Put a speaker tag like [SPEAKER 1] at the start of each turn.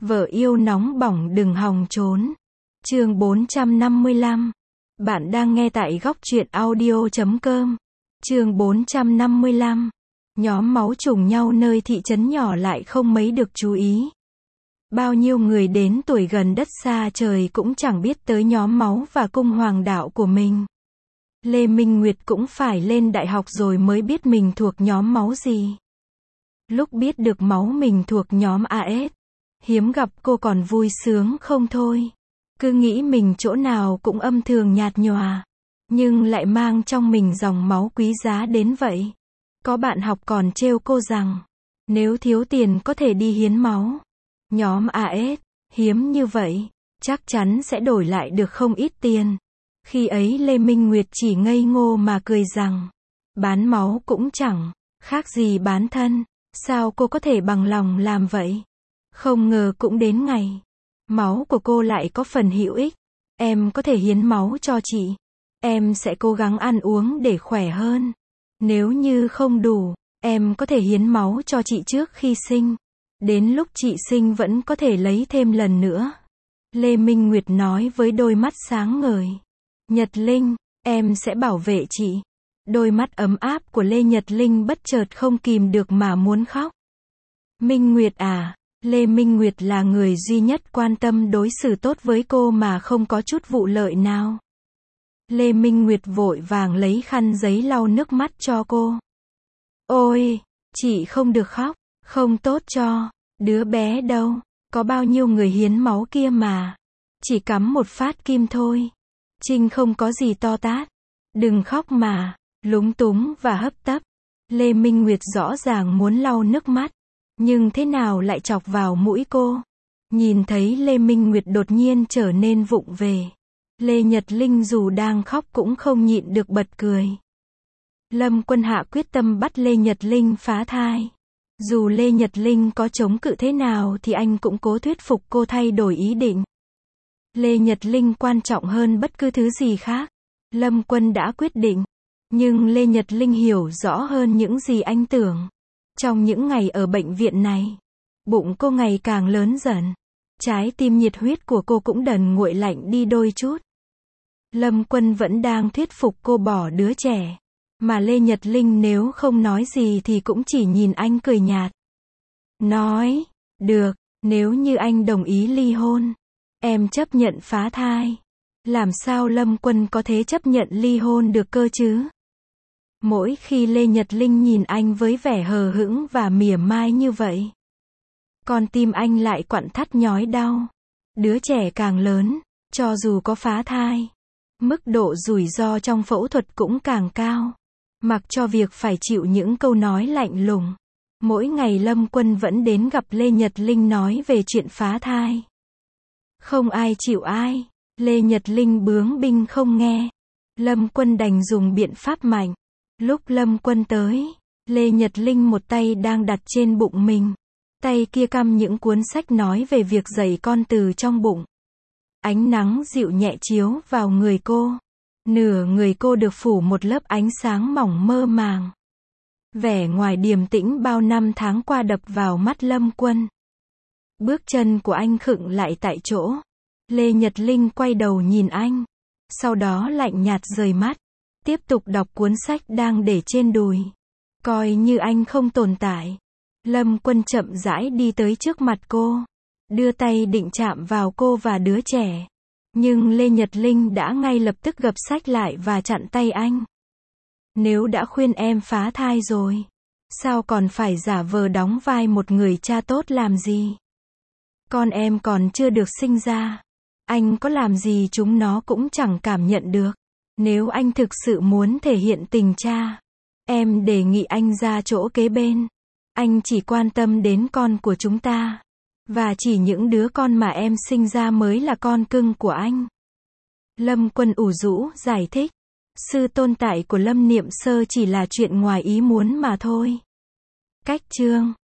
[SPEAKER 1] Vợ yêu nóng bỏng đừng hòng trốn. Chương 455. Bạn đang nghe tại góc truyện audio.com. Chương 455. Nhóm máu trùng nhau nơi thị trấn nhỏ lại không mấy được chú ý. Bao nhiêu người đến tuổi gần đất xa trời cũng chẳng biết tới nhóm máu và cung hoàng đạo của mình. Lê Minh Nguyệt cũng phải lên đại học rồi mới biết mình thuộc nhóm máu gì. Lúc biết được máu mình thuộc nhóm AS, hiếm gặp cô còn vui sướng không thôi. Cứ nghĩ mình chỗ nào cũng âm thường nhạt nhòa, nhưng lại mang trong mình dòng máu quý giá đến vậy. Có bạn học còn trêu cô rằng, nếu thiếu tiền có thể đi hiến máu. Nhóm AS, hiếm như vậy, chắc chắn sẽ đổi lại được không ít tiền. Khi ấy Lê Minh Nguyệt chỉ ngây ngô mà cười rằng, bán máu cũng chẳng khác gì bán thân, sao cô có thể bằng lòng làm vậy? Không ngờ cũng đến ngày, máu của cô lại có phần hữu ích. Em có thể hiến máu cho chị. Em sẽ cố gắng ăn uống để khỏe hơn. Nếu như không đủ, em có thể hiến máu cho chị trước khi sinh. Đến lúc chị sinh vẫn có thể lấy thêm lần nữa. Lê Minh Nguyệt nói với đôi mắt sáng ngời. Nhật Linh, em sẽ bảo vệ chị. Đôi mắt ấm áp của Lê Nhật Linh bất chợt không kìm được mà muốn khóc. Minh Nguyệt à, Lê Minh Nguyệt là người duy nhất quan tâm đối xử tốt với cô mà không có chút vụ lợi nào. Lê Minh Nguyệt vội vàng lấy khăn giấy lau nước mắt cho cô. Ôi, chị không được khóc, không tốt cho đứa bé đâu, có bao nhiêu người hiến máu kia mà. Chỉ cắm một phát kim thôi. Trinh không có gì to tát. Đừng khóc mà, lúng túng và hấp tấp. Lê Minh Nguyệt rõ ràng muốn lau nước mắt, nhưng thế nào lại chọc vào mũi cô. Nhìn thấy Lê Minh Nguyệt đột nhiên trở nên vụng về, Lê Nhật Linh dù đang khóc cũng không nhịn được bật cười. Lâm Quân Hạ quyết tâm bắt Lê Nhật Linh phá thai. Dù Lê Nhật Linh có chống cự thế nào thì anh cũng cố thuyết phục cô thay đổi ý định. Lê Nhật Linh quan trọng hơn bất cứ thứ gì khác. Lâm Quân đã quyết định. Nhưng Lê Nhật Linh hiểu rõ hơn những gì anh tưởng. Trong những ngày ở bệnh viện này, bụng cô ngày càng lớn dần. Trái tim nhiệt huyết của cô cũng dần nguội lạnh đi đôi chút. Lâm Quân vẫn đang thuyết phục cô bỏ đứa trẻ. Mà Lê Nhật Linh nếu không nói gì thì cũng chỉ nhìn anh cười nhạt. Nói, được, nếu như anh đồng ý ly hôn, em chấp nhận phá thai. Làm sao Lâm Quân có thể chấp nhận ly hôn được cơ chứ? Mỗi khi Lê Nhật Linh nhìn anh với vẻ hờ hững và mỉa mai như vậy, con tim anh lại quặn thắt nhói đau. Đứa trẻ càng lớn, cho dù có phá thai, mức độ rủi ro trong phẫu thuật cũng càng cao. Mặc cho việc phải chịu những câu nói lạnh lùng, mỗi ngày Lâm Quân vẫn đến gặp Lê Nhật Linh nói về chuyện phá thai. Không ai chịu ai, Lê Nhật Linh bướng binh không nghe. Lâm Quân đành dùng biện pháp mạnh. Lúc Lâm Quân tới, Lê Nhật Linh một tay đang đặt trên bụng mình, tay kia căm những cuốn sách nói về việc dạy con từ trong bụng. Ánh nắng dịu nhẹ chiếu vào người cô. Nửa người cô được phủ một lớp ánh sáng mỏng mơ màng. Vẻ ngoài điềm tĩnh bao năm tháng qua đập vào mắt Lâm Quân. Bước chân của anh khựng lại tại chỗ. Lê Nhật Linh quay đầu nhìn anh. Sau đó lạnh nhạt rời mắt. Tiếp tục đọc cuốn sách đang để trên đùi. Coi như anh không tồn tại. Lâm Quân chậm rãi đi tới trước mặt cô. Đưa tay định chạm vào cô và đứa trẻ. Nhưng Lê Nhật Linh đã ngay lập tức gập sách lại và chặn tay anh. Nếu đã khuyên em phá thai rồi, sao còn phải giả vờ đóng vai một người cha tốt làm gì? Con em còn chưa được sinh ra. Anh có làm gì chúng nó cũng chẳng cảm nhận được. Nếu anh thực sự muốn thể hiện tình cha, em đề nghị anh ra chỗ kế bên. Anh chỉ quan tâm đến con của chúng ta. Và chỉ những đứa con mà em sinh ra mới là con cưng của anh. Lâm Quân ủ rũ giải thích. Sự tồn tại của Lâm Niệm Sơ chỉ là chuyện ngoài ý muốn mà thôi. Cách chương